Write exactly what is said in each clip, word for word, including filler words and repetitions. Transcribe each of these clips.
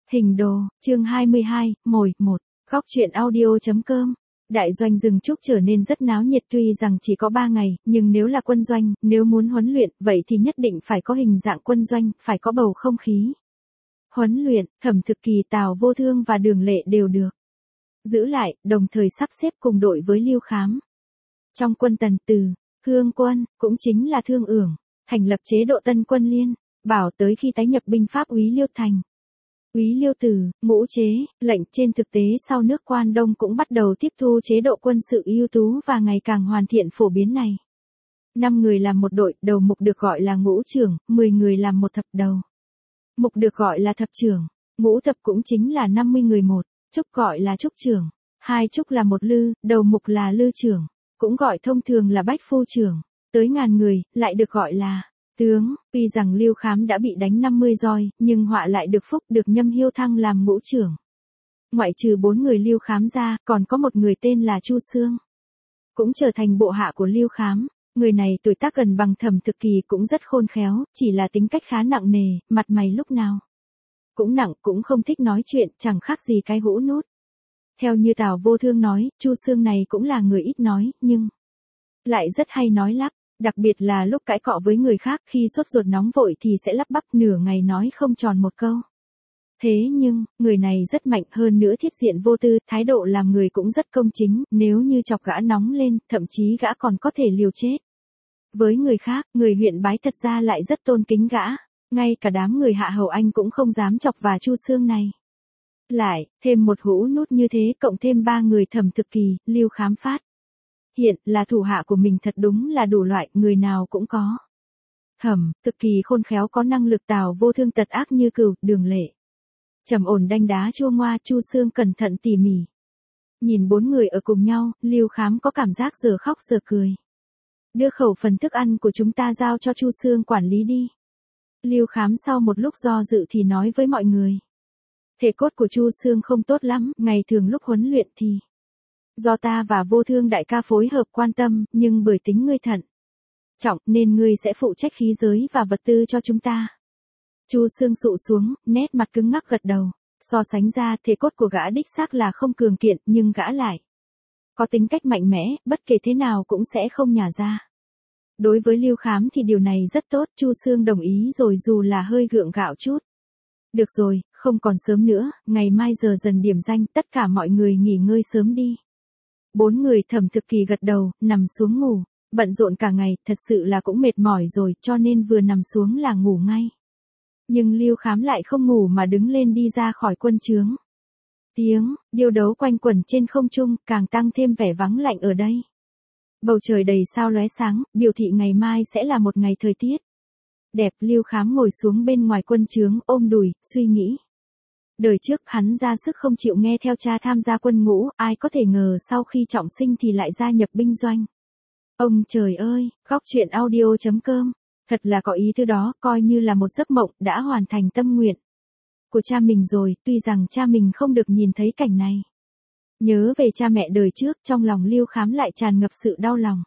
Hình đồ, chương hai mươi hai, mồi, một, góc truyện audio.com. Đại doanh rừng trúc trở nên rất náo nhiệt tuy rằng chỉ có ba ngày, nhưng nếu là quân doanh, nếu muốn huấn luyện, vậy thì nhất định phải có hình dạng quân doanh, phải có bầu không khí. Huấn luyện, Thẩm Thực Kỳ, Tào Vô Thương và Đường Lệ đều được giữ lại, đồng thời sắp xếp cùng đội với Lưu Khám. Trong quân Tần Từ, Thương quân, cũng chính là Thương Ưởng, thành lập chế độ Tân Quân Liên, bảo tới khi tái nhập binh pháp Úy Liêu thành. Úy Liêu Tử, ngũ chế, lệnh trên thực tế sau nước Quan Đông cũng bắt đầu tiếp thu chế độ quân sự ưu tú và ngày càng hoàn thiện phổ biến này. Năm người làm một đội, đầu mục được gọi là ngũ trưởng, mười người làm một thập đầu. Mục được gọi là thập trưởng, ngũ thập cũng chính là năm mươi người một, trúc gọi là trúc trưởng, hai trúc là một lư, đầu mục là lư trưởng, cũng gọi thông thường là bách phu trưởng, tới ngàn người, lại được gọi là tướng. Tuy rằng Lưu Khám đã bị đánh năm mươi roi, nhưng họa lại được phúc được Nhâm Hiêu thăng làm ngũ trưởng. Ngoại trừ bốn người Lưu Khám ra, còn có một người tên là Chu Xương, cũng trở thành bộ hạ của Lưu Khám. Người này tuổi tác gần bằng Thẩm Thực Kỳ, cũng rất khôn khéo, chỉ là tính cách khá nặng nề, mặt mày lúc nào cũng nặng, cũng không thích nói chuyện, chẳng khác gì cái hũ nút. Theo như Tào Vô Thương nói, Chu Xương này cũng là người ít nói, nhưng lại rất hay nói lắp. Đặc biệt là lúc cãi cọ với người khác, khi sốt ruột nóng vội thì sẽ lắp bắp nửa ngày nói không tròn một câu. Thế nhưng, người này rất mạnh, hơn nữa thiết diện vô tư, thái độ làm người cũng rất công chính, nếu như chọc gã nóng lên, thậm chí gã còn có thể liều chết. Với người khác, người huyện Bái thật ra lại rất tôn kính gã, ngay cả đám người hạ hầu Anh cũng không dám chọc vào Chu Xương này. Lại, thêm một hũ nút như thế, cộng thêm ba người Thẩm Thực Kỳ, Lưu Khám Phát. Hiện, là thủ hạ của mình thật đúng là đủ loại, người nào cũng có. Thẩm Thực Kỳ khôn khéo có năng lực, Tào Vô Thương tật ác như cừu, Đường Lệ trầm ổn đanh đá chua ngoa, Chu Xương cẩn thận tỉ mỉ. Nhìn bốn người ở cùng nhau, Lưu Khám có cảm giác giờ khóc giờ cười. Đưa khẩu phần thức ăn của chúng ta giao cho Chu Xương quản lý đi. Lưu Khám sau một lúc do dự thì nói với mọi người. Thể cốt của Chu Xương không tốt lắm, ngày thường lúc huấn luyện thì do ta và Vô Thương đại ca phối hợp quan tâm, nhưng bởi tính ngươi thận trọng, nên ngươi sẽ phụ trách khí giới và vật tư cho chúng ta. Chu Xương sụ xuống, nét mặt cứng ngắc gật đầu. So sánh ra, thể cốt của gã đích xác là không cường kiện, nhưng gã lại có tính cách mạnh mẽ, bất kể thế nào cũng sẽ không nhả ra. Đối với Lưu Khám thì điều này rất tốt, Chu Xương đồng ý rồi, dù là hơi gượng gạo chút. Được rồi, không còn sớm nữa, ngày mai giờ dần điểm danh, tất cả mọi người nghỉ ngơi sớm đi. Bốn người Thẩm Thực Kỳ gật đầu, nằm xuống ngủ. Bận rộn cả ngày, thật sự là cũng mệt mỏi rồi, cho nên vừa nằm xuống là ngủ ngay. Nhưng Lưu Khám lại không ngủ mà đứng lên đi ra khỏi quân trướng. Tiếng điêu đấu quanh quẩn trên không trung, càng tăng thêm vẻ vắng lạnh ở đây. Bầu trời đầy sao lóe sáng, biểu thị ngày mai sẽ là một ngày thời tiết đẹp. Lưu Khám ngồi xuống bên ngoài quân trướng, ôm đùi, suy nghĩ. Đời trước hắn ra sức không chịu nghe theo cha tham gia quân ngũ, ai có thể ngờ sau khi trọng sinh thì lại gia nhập binh doanh. Ông trời ơi, góc truyện audio.com, thật là có ý thứ đó, coi như là một giấc mộng, đã hoàn thành tâm nguyện của cha mình rồi, tuy rằng cha mình không được nhìn thấy cảnh này. Nhớ về cha mẹ đời trước, trong lòng Lưu Khám lại tràn ngập sự đau lòng.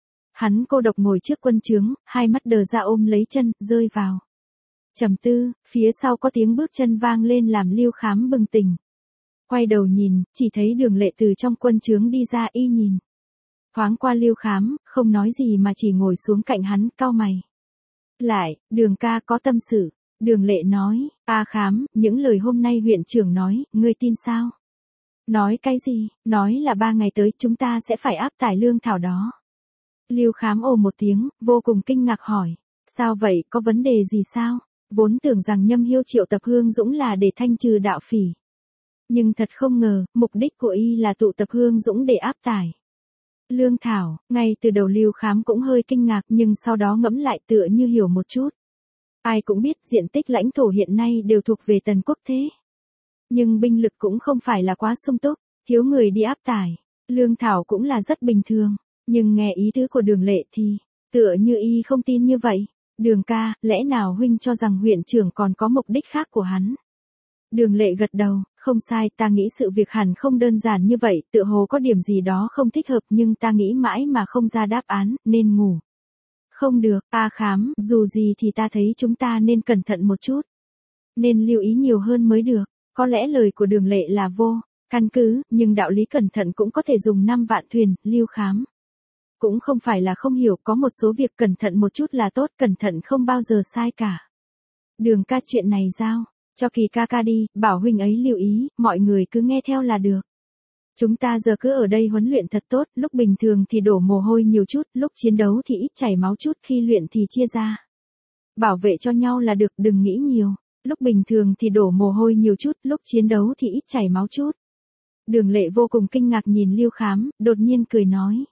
Hắn cô độc ngồi trước quân trướng, hai mắt đờ ra ôm lấy chân, rơi vào trầm tư. Phía sau có tiếng bước chân vang lên làm Lưu Khám bừng tỉnh. Quay đầu nhìn, chỉ thấy Đường Lệ từ trong quân trướng đi ra, y nhìn thoáng qua Lưu Khám, không nói gì mà chỉ ngồi xuống cạnh hắn, cau mày. Lại, Đường ca có tâm sự. Đường Lệ nói, A Khám, những lời hôm nay huyện trưởng nói, ngươi tin sao? Nói cái gì? Nói là ba ngày tới chúng ta sẽ phải áp tải lương thảo đó. Lưu Khám ồ một tiếng, vô cùng kinh ngạc hỏi. Sao vậy, có vấn đề gì sao? Vốn tưởng rằng Nhâm Hiêu triệu tập Hương Dũng là để thanh trừ đạo phỉ. Nhưng thật không ngờ, mục đích của y là tụ tập Hương Dũng để áp tải lương thảo. Ngay từ đầu Lưu Khám cũng hơi kinh ngạc, nhưng sau đó ngẫm lại tựa như hiểu một chút. Ai cũng biết diện tích lãnh thổ hiện nay đều thuộc về Tần quốc thế. Nhưng binh lực cũng không phải là quá sung túc, thiếu người đi áp tải lương thảo cũng là rất bình thường. Nhưng nghe ý tứ của Đường Lệ thì, tựa như y không tin như vậy. Đường ca, lẽ nào huynh cho rằng huyện trưởng còn có mục đích khác của hắn? Đường Lệ gật đầu, không sai, ta nghĩ sự việc hẳn không đơn giản như vậy, tựa hồ có điểm gì đó không thích hợp, nhưng ta nghĩ mãi mà không ra đáp án, nên ngủ. Không được, A Khám, dù gì thì ta thấy chúng ta nên cẩn thận một chút. Nên lưu ý nhiều hơn mới được. Có lẽ lời của Đường Lệ là vô căn cứ, nhưng đạo lý cẩn thận cũng có thể dùng năm vạn thuyền, Lưu Khám cũng không phải là không hiểu, có một số việc cẩn thận một chút là tốt, cẩn thận không bao giờ sai cả. Đường ca, chuyện này giao cho Kỳ ca ca đi, bảo huynh ấy lưu ý, mọi người cứ nghe theo là được. Chúng ta giờ cứ ở đây huấn luyện thật tốt, lúc bình thường thì đổ mồ hôi nhiều chút, lúc chiến đấu thì ít chảy máu chút, khi luyện thì chia ra bảo vệ cho nhau là được, đừng nghĩ nhiều. Lúc bình thường thì đổ mồ hôi nhiều chút, lúc chiến đấu thì ít chảy máu chút. Đường Lệ vô cùng kinh ngạc nhìn Lưu Khám, đột nhiên cười nói.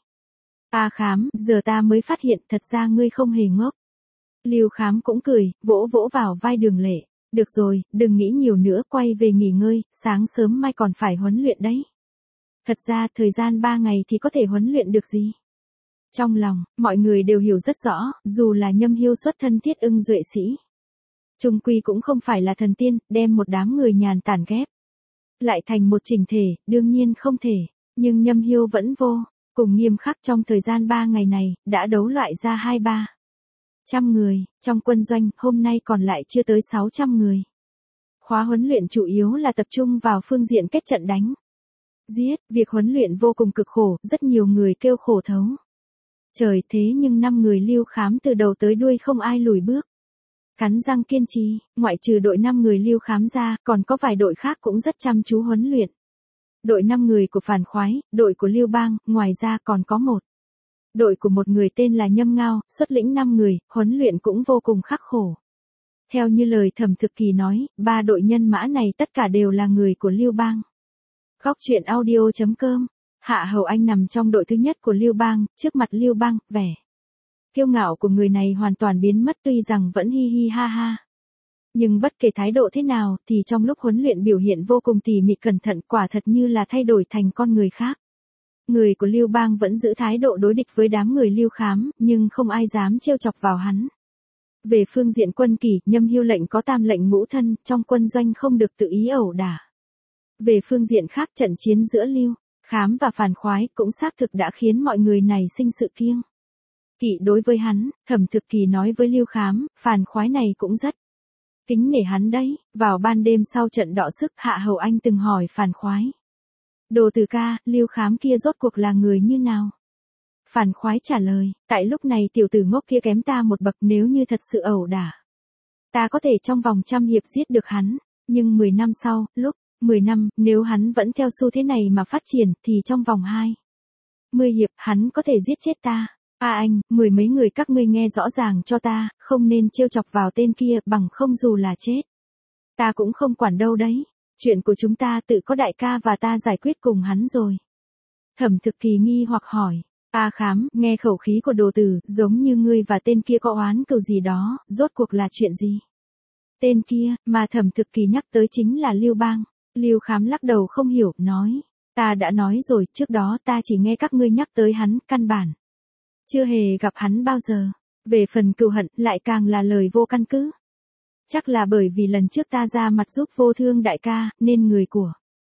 A Khám, giờ ta mới phát hiện thật ra ngươi không hề ngốc. Lưu Khám cũng cười, vỗ vỗ vào vai Đường Lệ. Được rồi, đừng nghĩ nhiều nữa, quay về nghỉ ngơi, sáng sớm mai còn phải huấn luyện đấy. Thật ra, thời gian ba ngày thì có thể huấn luyện được gì? Trong lòng, mọi người đều hiểu rất rõ, dù là Nhâm Hiêu xuất thân Thiết Ưng duệ sĩ. Trung quy cũng không phải là thần tiên, đem một đám người nhàn tản ghép lại thành một chỉnh thể, đương nhiên không thể. Nhưng Nhâm Hiêu vẫn vô cùng nghiêm khắc, trong thời gian ba ngày này, đã đấu loại ra hai ba trăm người, trong quân doanh, hôm nay còn lại chưa tới sáu trăm người. Khóa huấn luyện chủ yếu là tập trung vào phương diện kết trận đánh giết, việc huấn luyện vô cùng cực khổ, rất nhiều người kêu khổ thấu. Trời, thế nhưng năm người Lưu Khám từ đầu tới đuôi không ai lùi bước. Cắn răng kiên trì, ngoại trừ đội năm người Lưu Khám ra, còn có vài đội khác cũng rất chăm chú huấn luyện. Đội năm người của Phàn Khoái, đội của Lưu Bang, ngoài ra còn có một đội của một người tên là Nhâm Ngao, xuất lĩnh năm người, huấn luyện cũng vô cùng khắc khổ. Theo như lời Thẩm Thực Kỳ nói, ba đội nhân mã này tất cả đều là người của Lưu Bang. Góc truyện audio chấm com. Hạ Hầu Anh nằm trong đội thứ nhất của Lưu Bang, trước mặt Lưu Bang, vẻ kiêu ngạo của người này hoàn toàn biến mất, tuy rằng vẫn hi hi ha ha. Nhưng bất kể thái độ thế nào thì trong lúc huấn luyện biểu hiện vô cùng tỉ mỉ cẩn thận, quả thật như là thay đổi thành con người khác. Người của Lưu Bang vẫn giữ thái độ đối địch với đám người Lưu Khám, nhưng không ai dám trêu chọc vào hắn. Về phương diện quân kỷ, Nhâm Hiêu lệnh có tam lệnh ngũ thân, trong quân doanh không được tự ý ẩu đả. Về phương diện khác, trận chiến giữa Lưu Khám và Phàn Khoái cũng xác thực đã khiến mọi người này sinh sự kiêng kỵ đối với hắn. Thẩm Thực Kỳ nói với Lưu Khám, Phàn Khoái này cũng rất kính nể hắn đấy. Vào ban đêm sau trận đọ sức, Hạ Hầu Anh từng hỏi Phàn Khoái. Đồ Từ ca, Lưu Khám kia rốt cuộc là người như nào? Phàn Khoái trả lời, tại lúc này tiểu tử ngốc kia kém ta một bậc, nếu như thật sự ẩu đả, ta có thể trong vòng trăm hiệp giết được hắn. Nhưng mười năm sau, lúc mười năm, nếu hắn vẫn theo xu thế này mà phát triển, thì trong vòng hai mươi hiệp, hắn có thể giết chết ta. A à anh, mười mấy người các ngươi nghe rõ ràng cho ta, không nên trêu chọc vào tên kia, bằng không dù là chết, ta cũng không quản đâu đấy. Chuyện của chúng ta tự có đại ca và ta giải quyết cùng hắn rồi. Thẩm Thực Kỳ nghi hoặc hỏi. A Khám, nghe khẩu khí của Đồ Tử, giống như ngươi và tên kia có oán cừu gì đó, rốt cuộc là chuyện gì? Tên kia, mà Thẩm Thực Kỳ nhắc tới chính là Lưu Bang. Lưu Khám lắc đầu không hiểu, nói. Ta đã nói rồi, trước đó ta chỉ nghe các ngươi nhắc tới hắn, căn bản chưa hề gặp hắn bao giờ. Về phần cừu hận, lại càng là lời vô căn cứ. Chắc là bởi vì lần trước ta ra mặt giúp Vô Thương đại ca, nên người của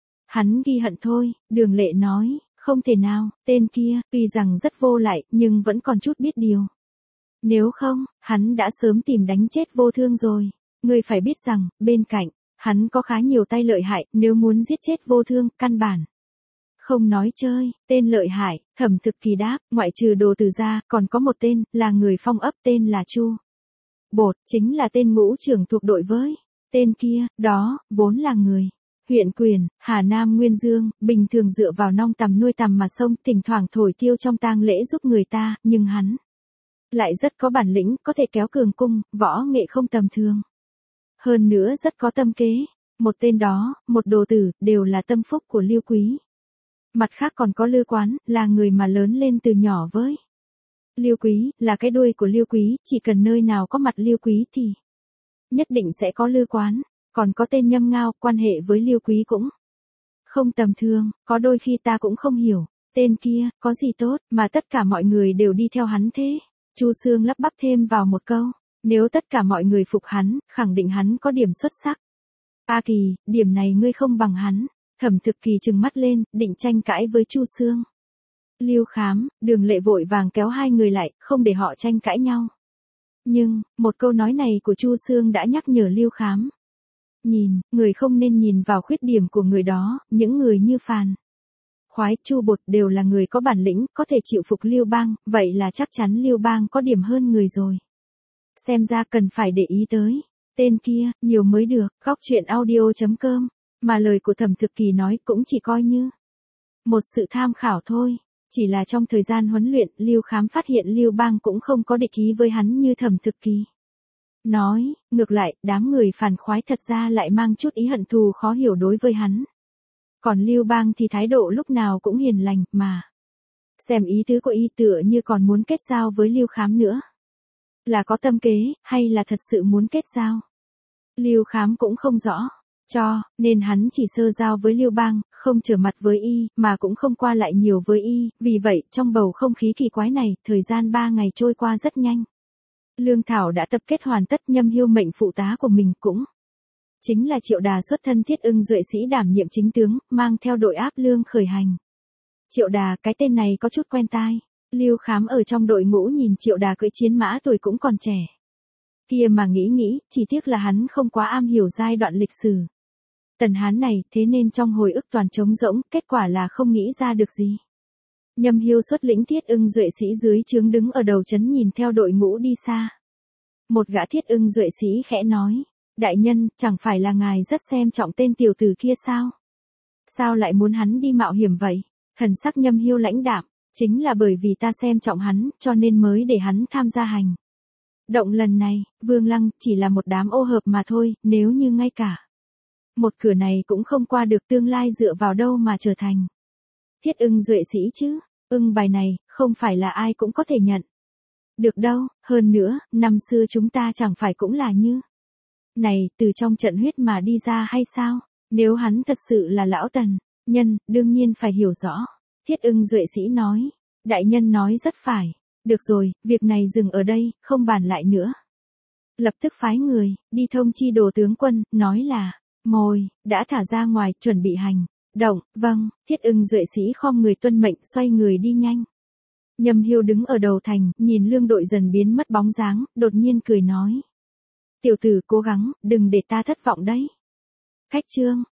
hắn ghi hận thôi. Đường Lệ nói, không thể nào, tên kia, tuy rằng rất vô lại, nhưng vẫn còn chút biết điều. Nếu không, hắn đã sớm tìm đánh chết Vô Thương rồi. Ngươi phải biết rằng, bên cạnh hắn có khá nhiều tay lợi hại, nếu muốn giết chết Vô Thương, căn bản không nói chơi. Tên lợi hại, Thẩm Thực Kỳ đáp, ngoại trừ Đồ Từ ra, còn có một tên, là người Phong ấp, tên là Chu Bột, chính là tên ngũ trưởng thuộc đội với. Tên kia, đó, vốn là người huyện Quyền, Hà Nam Nguyên Dương, bình thường dựa vào nong tằm nuôi tằm mà sông, thỉnh thoảng thổi tiêu trong tang lễ giúp người ta, nhưng hắn lại rất có bản lĩnh, có thể kéo cường cung, võ nghệ không tầm thường. Hơn nữa rất có tâm kế. Một tên đó, một Đồ Tử, đều là tâm phúc của Lưu Quý. Mặt khác còn có Lư Quán, là người mà lớn lên từ nhỏ với Lưu Quý, là cái đuôi của Lưu Quý, chỉ cần nơi nào có mặt Lưu Quý thì nhất định sẽ có Lư Quán. Còn có tên Nhâm Ngao, quan hệ với Lưu Quý cũng không tầm thường, có đôi khi ta cũng không hiểu, tên kia, có gì tốt, mà tất cả mọi người đều đi theo hắn thế. Chu Xương lắp bắp thêm vào một câu, nếu tất cả mọi người phục hắn, khẳng định hắn có điểm xuất sắc. A Kỳ, điểm này ngươi không bằng hắn. Thẩm Thực Kỳ trừng mắt lên, định tranh cãi với Chu Xương. Lưu Khám, Đường Lệ vội vàng kéo hai người lại, không để họ tranh cãi nhau. Nhưng, một câu nói này của Chu Xương đã nhắc nhở Lưu Khám. Nhìn, người không nên nhìn vào khuyết điểm của người đó, những người như Phàn Khoái, Chu Bột đều là người có bản lĩnh, có thể chịu phục Lưu Bang, vậy là chắc chắn Lưu Bang có điểm hơn người rồi. Xem ra cần phải để ý tới tên kia, nhiều mới được. Góc truyện audio chấm com, mà lời của Thẩm Thực Kỳ nói cũng chỉ coi như một sự tham khảo thôi. Chỉ là trong thời gian huấn luyện, Lưu Khám phát hiện Lưu Bang cũng không có địch ý với hắn như Thẩm Thực Kỳ nói, ngược lại, đám người Phàn Khoái thật ra lại mang chút ý hận thù khó hiểu đối với hắn. Còn Lưu Bang thì thái độ lúc nào cũng hiền lành, mà xem ý tứ của y tựa như còn muốn kết giao với Lưu Khám nữa. Là có tâm kế, hay là thật sự muốn kết giao? Lưu Khám cũng không rõ, cho nên hắn chỉ sơ giao với Lưu Bang, không trở mặt với y, mà cũng không qua lại nhiều với y, vì vậy, trong bầu không khí kỳ quái này, thời gian ba ngày trôi qua rất nhanh. Lương Thảo đã tập kết hoàn tất, Nhâm Hiêu mệnh phụ tá của mình cũng chính là Triệu Đà xuất thân Thiết Ưng Duệ Sĩ đảm nhiệm chính tướng, mang theo đội áp lương khởi hành. Triệu Đà, cái tên này có chút quen tai. Lưu Khám ở trong đội ngũ nhìn Triệu Đà cưỡi chiến mã tuổi cũng còn trẻ. Kia mà nghĩ nghĩ, chỉ tiếc là hắn không quá am hiểu giai đoạn lịch sử Tần Hán này, thế nên trong hồi ức toàn trống rỗng, kết quả là không nghĩ ra được gì. Nhâm Hiêu xuất lĩnh Thiết Ưng Duệ Sĩ dưới trướng đứng ở đầu trấn nhìn theo đội ngũ đi xa. Một gã Thiết Ưng Duệ Sĩ khẽ nói, đại nhân, chẳng phải là ngài rất xem trọng tên tiểu tử kia sao? Sao lại muốn hắn đi mạo hiểm vậy? Thần sắc Nhâm Hiêu lãnh đạm, chính là bởi vì ta xem trọng hắn, cho nên mới để hắn tham gia hành động lần này. Vương Lăng chỉ là một đám ô hợp mà thôi, nếu như ngay cả một cửa này cũng không qua được, tương lai dựa vào đâu mà trở thành Thiết Ưng Duệ Sĩ chứ? Ưng bài này, không phải là ai cũng có thể nhận được đâu. Hơn nữa, năm xưa chúng ta chẳng phải cũng là như này, từ trong trận huyết mà đi ra hay sao? Nếu hắn thật sự là lão Tần nhân, đương nhiên phải hiểu rõ. Thiết Ưng Duệ Sĩ nói, đại nhân nói rất phải. Được rồi, việc này dừng ở đây, không bàn lại nữa. Lập tức phái người đi thông chi Đồ tướng quân, nói là mồi đã thả ra ngoài, chuẩn bị hành động. Vâng. Thiết Ưng Duệ Sĩ khom người tuân mệnh, xoay người đi nhanh. Nhâm Hiêu đứng ở đầu thành, nhìn lương đội dần biến mất bóng dáng, đột nhiên cười nói, tiểu tử cố gắng, đừng để ta thất vọng đấy. Khách trương.